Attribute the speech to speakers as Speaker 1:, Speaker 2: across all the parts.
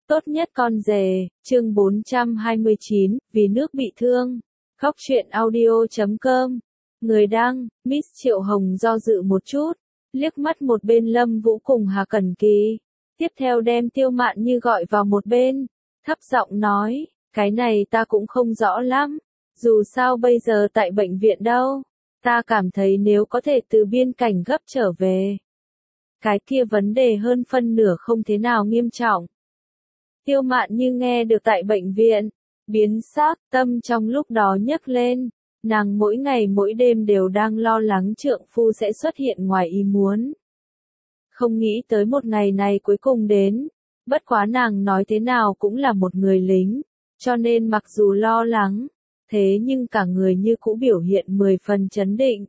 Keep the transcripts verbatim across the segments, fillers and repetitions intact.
Speaker 1: Tốt nhất con rể, chương bốn trăm hai mươi chín, vì nước bị thương. Góc truyện audio chấm com. Người đăng, Miss Triệu Hồng do dự một chút, liếc mắt một bên Lâm Vũ cùng Hà Cẩn Kỳ. Tiếp theo đem Tiêu Mạn Như gọi vào một bên, thấp giọng nói, cái này ta cũng không rõ lắm. Dù sao bây giờ tại bệnh viện đâu, ta cảm thấy nếu có thể từ biên cảnh gấp trở về. Cái kia vấn đề hơn phân nửa không thế nào nghiêm trọng. Tiêu Mạn Như nghe được tại bệnh viện, biến sắc, tâm trong lúc đó nhấc lên, nàng mỗi ngày mỗi đêm đều đang lo lắng trượng phu sẽ xuất hiện ngoài ý muốn. Không nghĩ tới một ngày này cuối cùng đến, bất quá nàng nói thế nào cũng là một người lính, cho nên mặc dù lo lắng, thế nhưng cả người như cũ biểu hiện mười phần chấn định.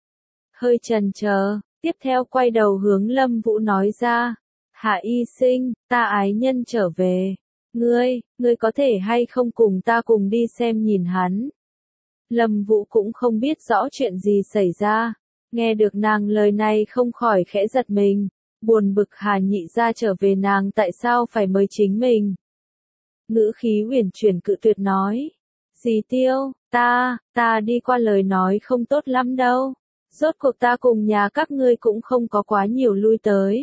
Speaker 1: Hơi chần chờ, tiếp theo quay đầu hướng Lâm Vũ nói ra. Hạ y sinh, ta ái nhân trở về. Ngươi, ngươi có thể hay không cùng ta cùng đi xem nhìn hắn. Lâm Vũ cũng không biết rõ chuyện gì xảy ra. Nghe được nàng lời này không khỏi khẽ giật mình. Buồn bực Hà nhị ra trở về nàng tại sao phải mời chính mình. Ngữ khí uyển chuyển cự tuyệt nói. Dì Tiêu, ta, ta đi qua lời nói không tốt lắm đâu. Rốt cuộc ta cùng nhà các ngươi cũng không có quá nhiều lui tới.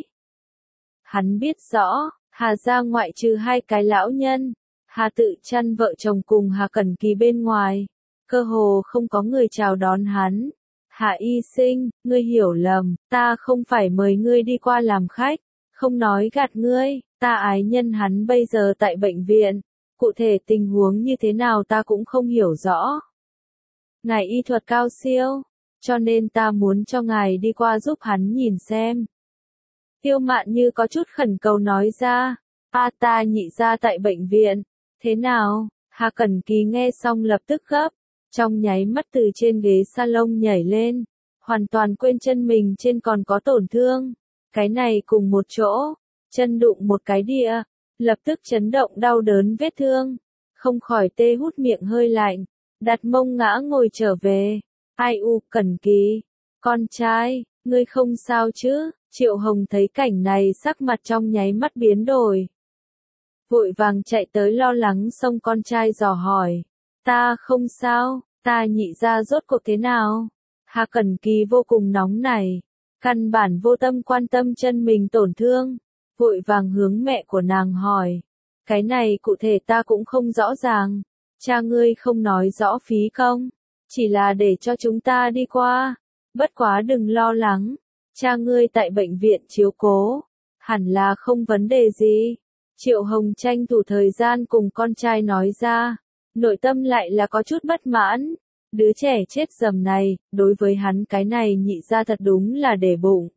Speaker 1: Hắn biết rõ, Hà gia ngoại trừ hai cái lão nhân, Hà Tự Chăn vợ chồng cùng Hà Cẩn Kỳ bên ngoài, cơ hồ không có người chào đón hắn. Hạ y sinh, ngươi hiểu lầm, ta không phải mời ngươi đi qua làm khách, không nói gạt ngươi, ta ái nhân hắn bây giờ tại bệnh viện, cụ thể tình huống như thế nào ta cũng không hiểu rõ. Ngài y thuật cao siêu, cho nên ta muốn cho ngài đi qua giúp hắn nhìn xem. Tiêu Mạn Như có chút khẩn cầu nói ra, a ta nhị ra tại bệnh viện, thế nào? Hà Cẩn Kỳ nghe xong lập tức gấp, trong nháy mắt từ trên ghế salon nhảy lên, hoàn toàn quên chân mình trên còn có tổn thương, cái này cùng một chỗ, chân đụng một cái địa, lập tức chấn động đau đớn vết thương, không khỏi tê hút miệng hơi lạnh, đặt mông ngã ngồi trở về, ai u Cẩn Kỳ, con trai, ngươi không sao chứ? Triệu Hồng thấy cảnh này sắc mặt trong nháy mắt biến đổi. Vội vàng chạy tới lo lắng xông con trai dò hỏi. Ta không sao, ta nhị ra rốt cuộc thế nào? Hà Cẩn Kỳ vô cùng nóng nảy, căn bản vô tâm quan tâm chân mình tổn thương. Vội vàng hướng mẹ của nàng hỏi. Cái này cụ thể ta cũng không rõ ràng. Cha ngươi không nói rõ phí không? Chỉ là để cho chúng ta đi qua. Bất quá đừng lo lắng. Cha ngươi tại bệnh viện chiếu cố, hẳn là không vấn đề gì. Triệu Hồng tranh thủ thời gian cùng con trai nói ra, nội tâm lại là có chút bất mãn. Đứa trẻ chết dầm này, đối với hắn cái này nhị ra thật đúng là để bụng.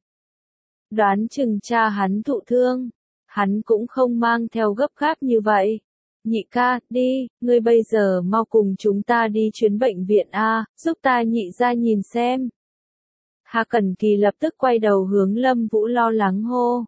Speaker 1: Đoán chừng cha hắn thụ thương, hắn cũng không mang theo gấp gáp như vậy. Nhị ca, đi, ngươi bây giờ mau cùng chúng ta đi chuyến bệnh viện A, giúp ta nhị ra nhìn xem. Hà Cẩn Kỳ lập tức quay đầu hướng Lâm Vũ lo lắng hô.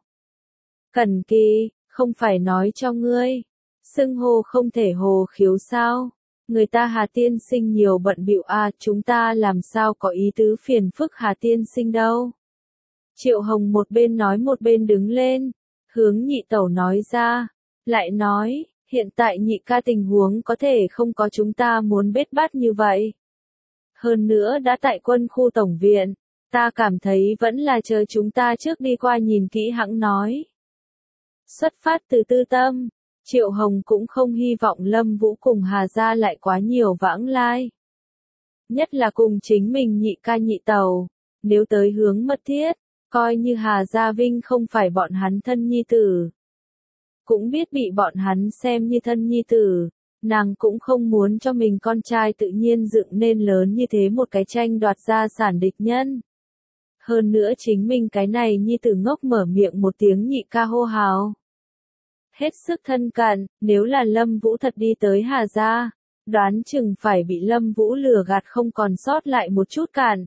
Speaker 1: Cẩn Kỳ, không phải nói cho ngươi, xưng hô không thể hồ khiếu sao? Người ta Hà tiên sinh nhiều bận bịu à, chúng ta làm sao có ý tứ phiền phức Hà tiên sinh đâu. Triệu Hồng một bên nói một bên đứng lên, hướng nhị tẩu nói ra, lại nói, hiện tại nhị ca tình huống có thể không có chúng ta muốn bết bát như vậy. Hơn nữa đã tại quân khu tổng viện. Ta cảm thấy vẫn là chờ chúng ta trước đi qua nhìn kỹ hãng nói. Xuất phát từ tư tâm, Triệu Hồng cũng không hy vọng Lâm Vũ cùng Hà gia lại quá nhiều vãng lai. Nhất là cùng chính mình nhị ca nhị tẩu, nếu tới hướng mật thiết, coi như Hà gia Vinh không phải bọn hắn thân nhi tử. Cũng biết bị bọn hắn xem như thân nhi tử, nàng cũng không muốn cho mình con trai tự nhiên dựng nên lớn như thế một cái tranh đoạt gia sản địch nhân. Hơn nữa chính mình cái này nhi tử ngốc mở miệng một tiếng nhị ca hô hào. Hết sức thân cận, nếu là Lâm Vũ thật đi tới Hà gia, đoán chừng phải bị Lâm Vũ lừa gạt không còn sót lại một chút cản.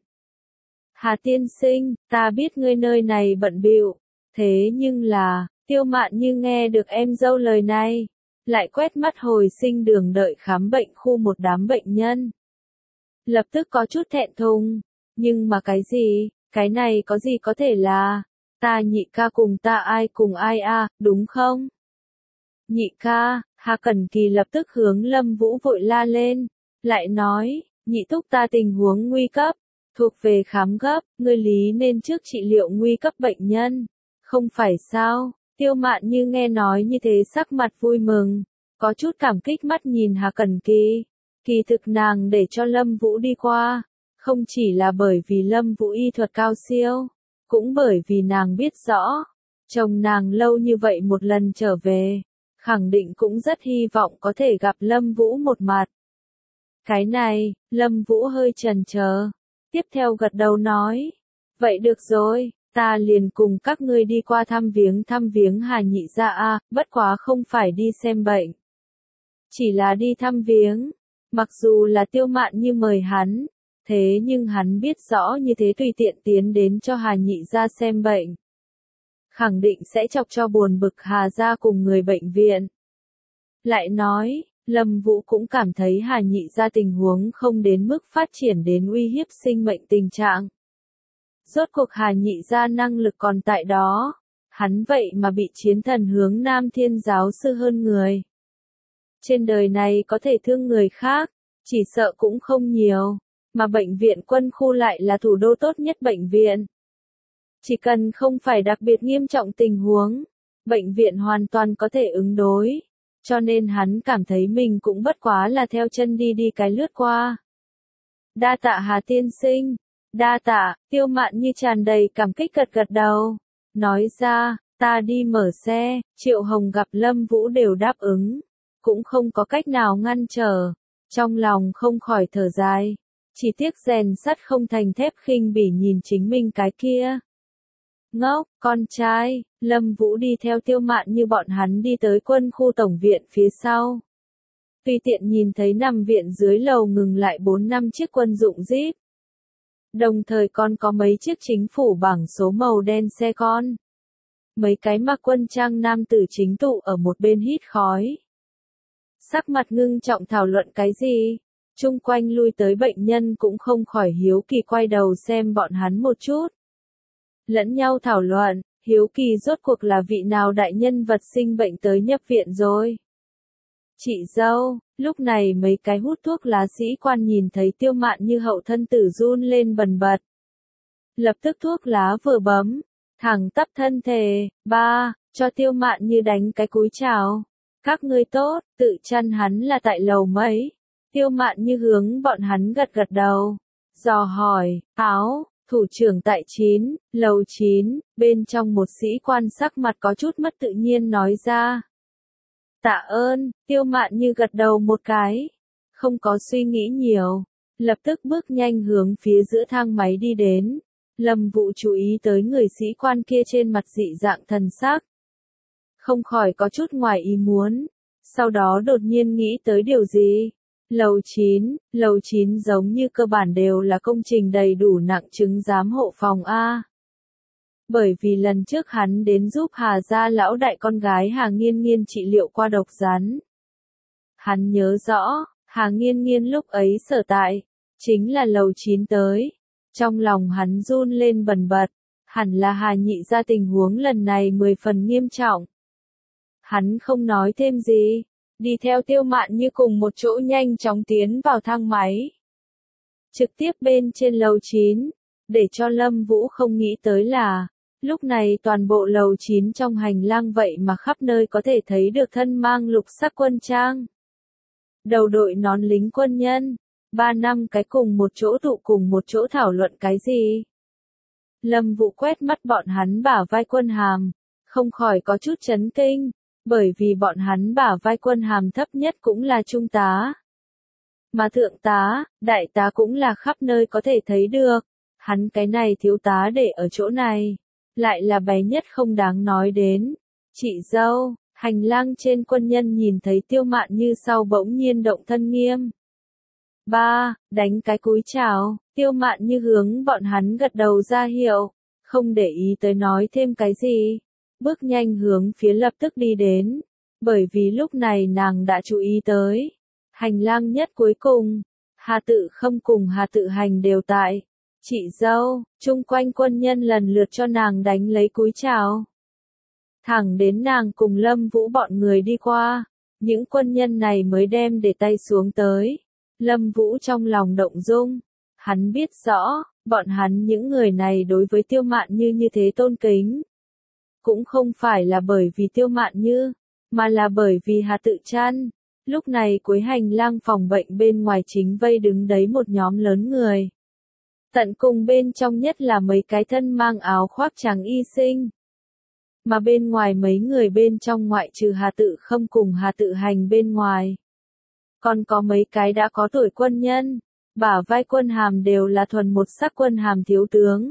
Speaker 1: Hà tiên sinh, ta biết ngươi nơi này bận bịu, thế nhưng là, Tiêu Mạn Như nghe được em dâu lời này, lại quét mắt hồi sinh đường đợi khám bệnh khu một đám bệnh nhân. Lập tức có chút thẹn thùng, nhưng mà cái gì? Cái này có gì có thể là, ta nhị ca cùng ta ai cùng ai a, đúng không? nhị ca, Hà Cẩn Kỳ lập tức hướng Lâm Vũ vội la lên, lại nói, nhị thúc ta tình huống nguy cấp, thuộc về khám gấp, ngươi lý nên trước trị liệu nguy cấp bệnh nhân, không phải sao? Tiêu Mạn Như nghe nói như thế sắc mặt vui mừng, có chút cảm kích mắt nhìn Hà Cẩn Kỳ, kỳ thực nàng để cho Lâm Vũ đi qua, không chỉ là bởi vì Lâm Vũ y thuật cao siêu, cũng bởi vì nàng biết rõ, chồng nàng lâu như vậy một lần trở về, khẳng định cũng rất hy vọng có thể gặp Lâm Vũ một mặt. Cái này, Lâm Vũ hơi chần chờ, tiếp theo gật đầu nói, vậy được rồi, ta liền cùng các ngươi đi qua thăm viếng thăm viếng Hà nhị gia a, bất quá không phải đi xem bệnh. Chỉ là đi thăm viếng, mặc dù là Tiêu Mạn Như mời hắn, thế nhưng hắn biết rõ như thế tùy tiện tiến đến cho Hà nhị gia xem bệnh, khẳng định sẽ chọc cho buồn bực Hà gia cùng người bệnh viện. Lại nói, Lâm Vũ cũng cảm thấy Hà nhị gia tình huống không đến mức phát triển đến uy hiếp sinh mệnh tình trạng. Rốt cuộc Hà nhị gia năng lực còn tại đó, hắn vậy mà bị chiến thần hướng Nam Thiên giáo sư hơn người. Trên đời này có thể thương người khác, chỉ sợ cũng không nhiều, mà bệnh viện quân khu lại là thủ đô tốt nhất bệnh viện. Chỉ cần không phải đặc biệt nghiêm trọng tình huống, bệnh viện hoàn toàn có thể ứng đối, cho nên hắn cảm thấy mình cũng bất quá là theo chân đi đi cái lướt qua. Đa tạ Hà tiên sinh, đa tạ, Tiêu Mạn Như tràn đầy cảm kích gật gật đầu, nói ra, ta đi mở xe, Triệu Hồng gặp Lâm Vũ đều đáp ứng, cũng không có cách nào ngăn trở, trong lòng không khỏi thở dài, chỉ tiếc rèn sắt không thành thép khinh bỉ nhìn chính mình cái kia. Ngốc, con trai, Lâm Vũ đi theo Tiêu Mạn Như bọn hắn đi tới quân khu tổng viện phía sau. Tùy tiện nhìn thấy nằm viện dưới lầu ngừng lại bốn năm chiếc quân dụng Jeep. Đồng thời còn có mấy chiếc chính phủ bảng số màu đen xe con. Mấy cái mặc quân trang nam tử chính tụ ở một bên hít khói. Sắc mặt ngưng trọng thảo luận cái gì? Chung quanh lui tới bệnh nhân cũng không khỏi hiếu kỳ quay đầu xem bọn hắn một chút. Lẫn nhau thảo luận, hiếu kỳ rốt cuộc là vị nào đại nhân vật sinh bệnh tới nhập viện rồi. Chị dâu, lúc này mấy cái hút thuốc lá sĩ quan nhìn thấy Tiêu Mạn Như hậu thân tử run lên bần bật. Lập tức thuốc lá vừa bấm, thẳng tắp thân thể, ba, cho Tiêu Mạn Như đánh cái cúi chào. Các ngươi tốt, tự chăn hắn là tại lầu mấy. Tiêu Mạn Như hướng bọn hắn gật gật đầu. Dò hỏi, áo, thủ trưởng tại chín, lầu chín, bên trong một sĩ quan sắc mặt có chút mất tự nhiên nói ra. Tạ ơn, Tiêu Mạn Như gật đầu một cái. Không có suy nghĩ nhiều, lập tức bước nhanh hướng phía giữa thang máy đi đến. Lâm Vũ chú ý tới người sĩ quan kia trên mặt dị dạng thần sắc. Không khỏi có chút ngoài ý muốn, sau đó đột nhiên nghĩ tới điều gì. Lầu chín, lầu chín giống như cơ bản đều là công trình đầy đủ nặng chứng giám hộ phòng A. Bởi vì lần trước hắn đến giúp Hà gia lão đại con gái Hà Nghiên Nghiên trị liệu qua độc rắn. Hắn nhớ rõ, Hà Nghiên Nghiên lúc ấy sở tại, chính là lầu chín tới. Trong lòng hắn run lên bần bật, hẳn là Hà nhị gia tình huống lần này mười phần nghiêm trọng. Hắn không nói thêm gì, đi theo Tiêu Mạn Như cùng một chỗ nhanh chóng tiến vào thang máy. Trực tiếp bên trên lầu chín, để cho Lâm Vũ không nghĩ tới là, lúc này toàn bộ lầu chín trong hành lang vậy mà khắp nơi có thể thấy được thân mang lục sắc quân trang. Đầu đội nón lính quân nhân, ba năm cái cùng một chỗ tụ cùng một chỗ thảo luận cái gì. Lâm Vũ quét mắt bọn hắn bả vai quân hàm, không khỏi có chút chấn kinh. Bởi vì bọn hắn bả vai quân hàm thấp nhất cũng là trung tá. Mà thượng tá, đại tá cũng là khắp nơi có thể thấy được. Hắn cái này thiếu tá để ở chỗ này. Lại là bé nhất không đáng nói đến. Chị dâu, hành lang trên quân nhân nhìn thấy Tiêu Mạn Như sau bỗng nhiên động thân nghiêm. Ba, đánh cái cúi chào, Tiêu Mạn Như hướng bọn hắn gật đầu ra hiệu. Không để ý tới nói thêm cái gì. Bước nhanh hướng phía lập tức đi đến, bởi vì lúc này nàng đã chú ý tới. Hành lang nhất cuối cùng, Hà Tự Khâm cùng Hà Tự Hành đều tại. Chị dâu, chung quanh quân nhân lần lượt cho nàng đánh lấy cúi chào. Thẳng đến nàng cùng Lâm Vũ bọn người đi qua, những quân nhân này mới đem để tay xuống tới. Lâm Vũ trong lòng động dung, hắn biết rõ, bọn hắn những người này đối với Tiêu Mạn Như như thế tôn kính. Cũng không phải là bởi vì Tiêu Mạn Như, mà là bởi vì Hà Tự Trăn. Lúc này cuối hành lang phòng bệnh bên ngoài chính vây đứng đấy một nhóm lớn người. Tận cùng bên trong nhất là mấy cái thân mang áo khoác trắng y sinh. Mà bên ngoài mấy người bên trong ngoại trừ Hà Tự Khâm cùng Hà Tự Hành bên ngoài. Còn có mấy cái đã có tuổi quân nhân, bả vai quân hàm đều là thuần một sắc quân hàm thiếu tướng.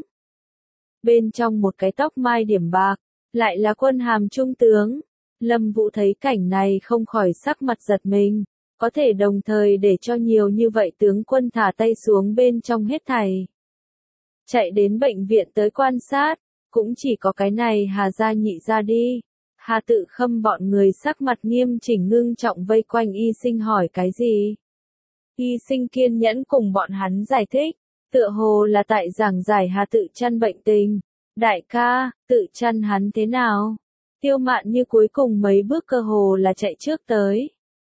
Speaker 1: Bên trong một cái tóc mai điểm bạc, lại là quân hàm trung tướng. Lâm Vũ thấy cảnh này không khỏi sắc mặt giật mình, có thể đồng thời để cho nhiều như vậy tướng quân thả tay xuống bên trong hết thảy. Chạy đến bệnh viện tới quan sát, cũng chỉ có cái này Hà gia nhị gia đi. Hà Tự Khâm bọn người sắc mặt nghiêm chỉnh ngưng trọng vây quanh y sinh hỏi cái gì. Y sinh kiên nhẫn cùng bọn hắn giải thích, tựa hồ là tại giảng giải Hà Tự Trăn bệnh tình. Đại ca, Tự Trăn hắn thế nào? Tiêu Mạn Như cuối cùng mấy bước cơ hồ là chạy trước tới.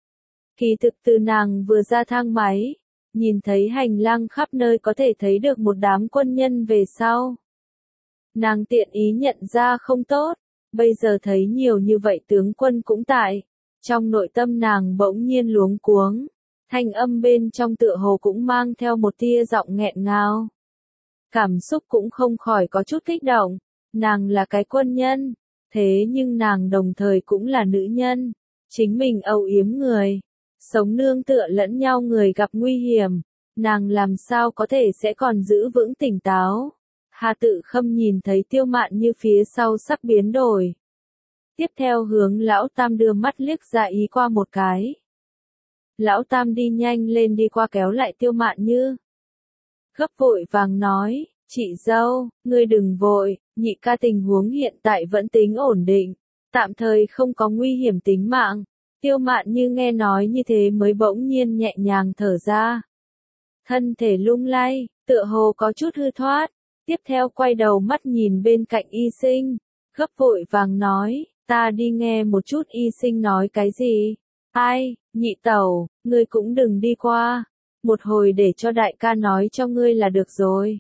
Speaker 1: Kỳ thực từ nàng vừa ra thang máy, nhìn thấy hành lang khắp nơi có thể thấy được một đám quân nhân về sau. Nàng tiện ý nhận ra không tốt, bây giờ thấy nhiều như vậy tướng quân cũng tại. Trong nội tâm nàng bỗng nhiên luống cuống, thanh âm bên trong tựa hồ cũng mang theo một tia giọng nghẹn ngào. Cảm xúc cũng không khỏi có chút kích động, nàng là cái quân nhân, thế nhưng nàng đồng thời cũng là nữ nhân, chính mình âu yếm người, sống nương tựa lẫn nhau người gặp nguy hiểm, nàng làm sao có thể sẽ còn giữ vững tỉnh táo. Hà Tự Khâm nhìn thấy Tiêu Mạn Như phía sau sắp biến đổi. Tiếp theo hướng Lão Tam đưa mắt liếc ra ý qua một cái. Lão Tam đi nhanh lên đi qua kéo lại Tiêu Mạn Như. Gấp vội vàng nói, chị dâu, ngươi đừng vội, nhị ca tình huống hiện tại vẫn tính ổn định, tạm thời không có nguy hiểm tính mạng. Tiêu Mạn Như nghe nói như thế mới bỗng nhiên nhẹ nhàng thở ra. Thân thể lung lay, tựa hồ có chút hư thoát. Tiếp theo quay đầu mắt nhìn bên cạnh y sinh, gấp vội vàng nói, ta đi nghe một chút y sinh nói cái gì. Ai, nhị tẩu, ngươi cũng đừng đi qua, một hồi để cho đại ca nói cho ngươi là được rồi.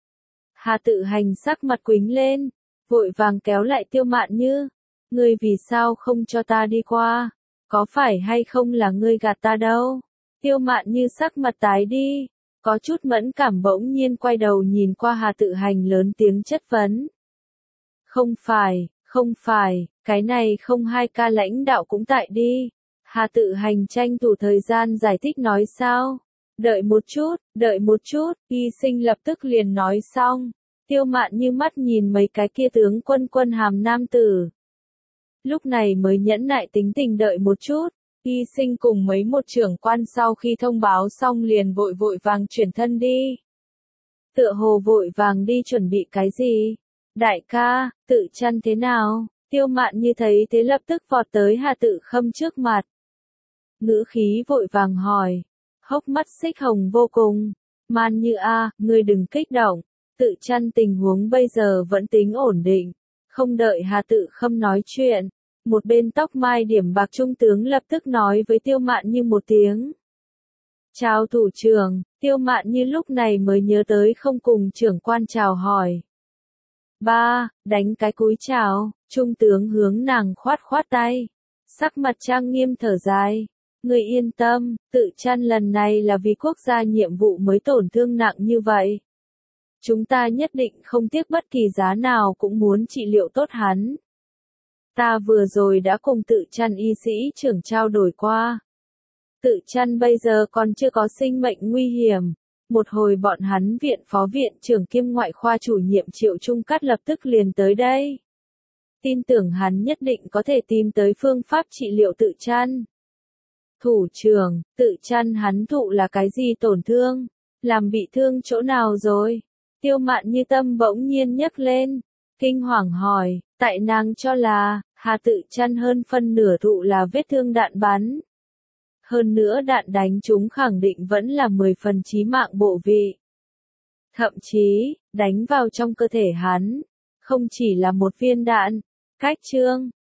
Speaker 1: Hà Tự Hành sắc mặt quính lên, vội vàng kéo lại Tiêu Mạn Như, ngươi vì sao không cho ta đi qua, có phải hay không là ngươi gạt ta đâu. Tiêu Mạn Như sắc mặt tái đi. Có chút mẫn cảm bỗng nhiên quay đầu nhìn qua Hà Tự Hành lớn tiếng chất vấn. Không phải, không phải, cái này không hai ca lãnh đạo cũng tại đi. Hà Tự Hành tranh thủ thời gian giải thích nói sao. Đợi một chút, đợi một chút, y sinh lập tức liền nói xong. Tiêu Mạn Như mắt nhìn mấy cái kia tướng quân quân hàm nam tử. Lúc này mới nhẫn nại tính tình đợi một chút. Y sinh cùng mấy một trưởng quan sau khi thông báo xong liền vội vội vàng chuyển thân đi. Tựa hồ vội vàng đi chuẩn bị cái gì? Đại ca, Tự Trăn thế nào? Tiêu Mạn Như thấy thế lập tức vọt tới Hà Tự Khâm trước mặt. Ngữ khí vội vàng hỏi. Hốc mắt xích hồng vô cùng. Man Như a, ngươi đừng kích động. Tự Trăn tình huống bây giờ vẫn tính ổn định. Không đợi Hà Tự Khâm nói chuyện. Một bên tóc mai điểm bạc trung tướng lập tức nói với Tiêu Mạn Như một tiếng. Chào thủ trưởng, Tiêu Mạn Như lúc này mới nhớ tới không cùng trưởng quan chào hỏi. Ba, đánh cái cúi chào, trung tướng hướng nàng khoát khoát tay. Sắc mặt trang nghiêm thở dài. Người yên tâm, Tự Trăn lần này là vì quốc gia nhiệm vụ mới tổn thương nặng như vậy. Chúng ta nhất định không tiếc bất kỳ giá nào cũng muốn trị liệu tốt hắn. Ta vừa rồi đã cùng Tự Trăn y sĩ trưởng trao đổi qua. Tự Trăn bây giờ còn chưa có sinh mệnh nguy hiểm. Một hồi bọn hắn viện phó viện trưởng kiêm ngoại khoa chủ nhiệm Triệu Trung Cát lập tức liền tới đây. Tin tưởng hắn nhất định có thể tìm tới phương pháp trị liệu Tự Trăn. Thủ trưởng, Tự Trăn hắn thụ là cái gì tổn thương? Làm bị thương chỗ nào rồi? Tiêu Mạn Như tâm bỗng nhiên nhấc lên. Kinh hoàng hỏi, tại nàng cho là, Hà Tự Trăn hơn phân nửa thụ là vết thương đạn bắn. Hơn nữa đạn đánh chúng khẳng định vẫn là mười phần chí mạng bộ vị. Thậm chí, đánh vào trong cơ thể hắn, không chỉ là một viên đạn, Khách trương.